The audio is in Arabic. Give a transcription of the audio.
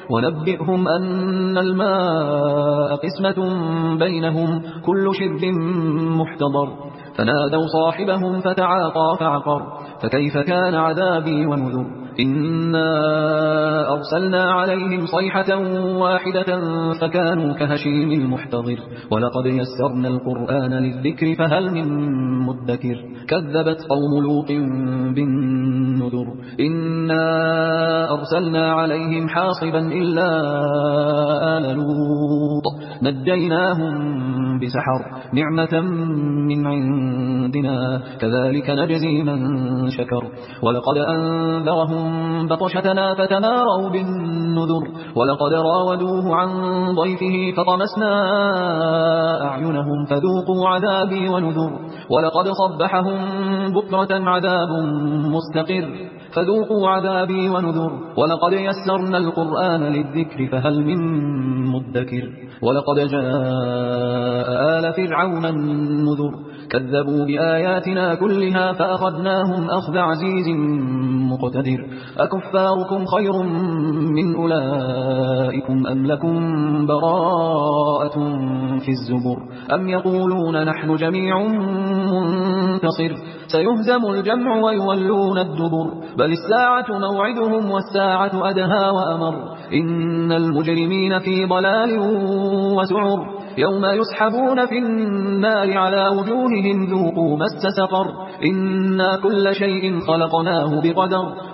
ونبئهم أن الماء قسمة بينهم كل شرب محتضر فنادوا صاحبهم فتعاطى فعقر فكيف كان عذابي ونذر إنا أرسلنا عليهم صيحة واحدة فكانوا كهشيم المحتضر ولقد يسرنا القرآن للذكر فهل من مدكر كذبت قوم لوط بالنذر إنا أرسلنا عليهم حاصبا إلا آل لوط نجيناهم بسحر نعمة من عندنا كذلك نجزي من شكر ولقد أنذرهم بطشتنا فتماروا بالنذر ولقد راودوه عن ضيفه فطمسنا أعينهم فذوقوا عذابي ونذر ولقد صبحهم بكرة عذاب مستقر فذوقوا عذابي ونذر ولقد يسرنا القرآن للذكر فهل من مدكر ولقد جاء آل فرعون النذر كذبوا بآياتنا كلها فأخذناهم أخذ عزيز مقتدر أكفاركم خير من أولئكم أم لكم براءة في الزبر أم يقولون نحن جميع منتصر سيهزم الجمع ويولون الدبر بل الساعة موعدهم والساعة أدهى وأمر إن المجرمين في ضلال وسعر يوم يسحبون في النار على وجوههم ذوقوا مس سقر إنا كل شيء خلقناه بقدر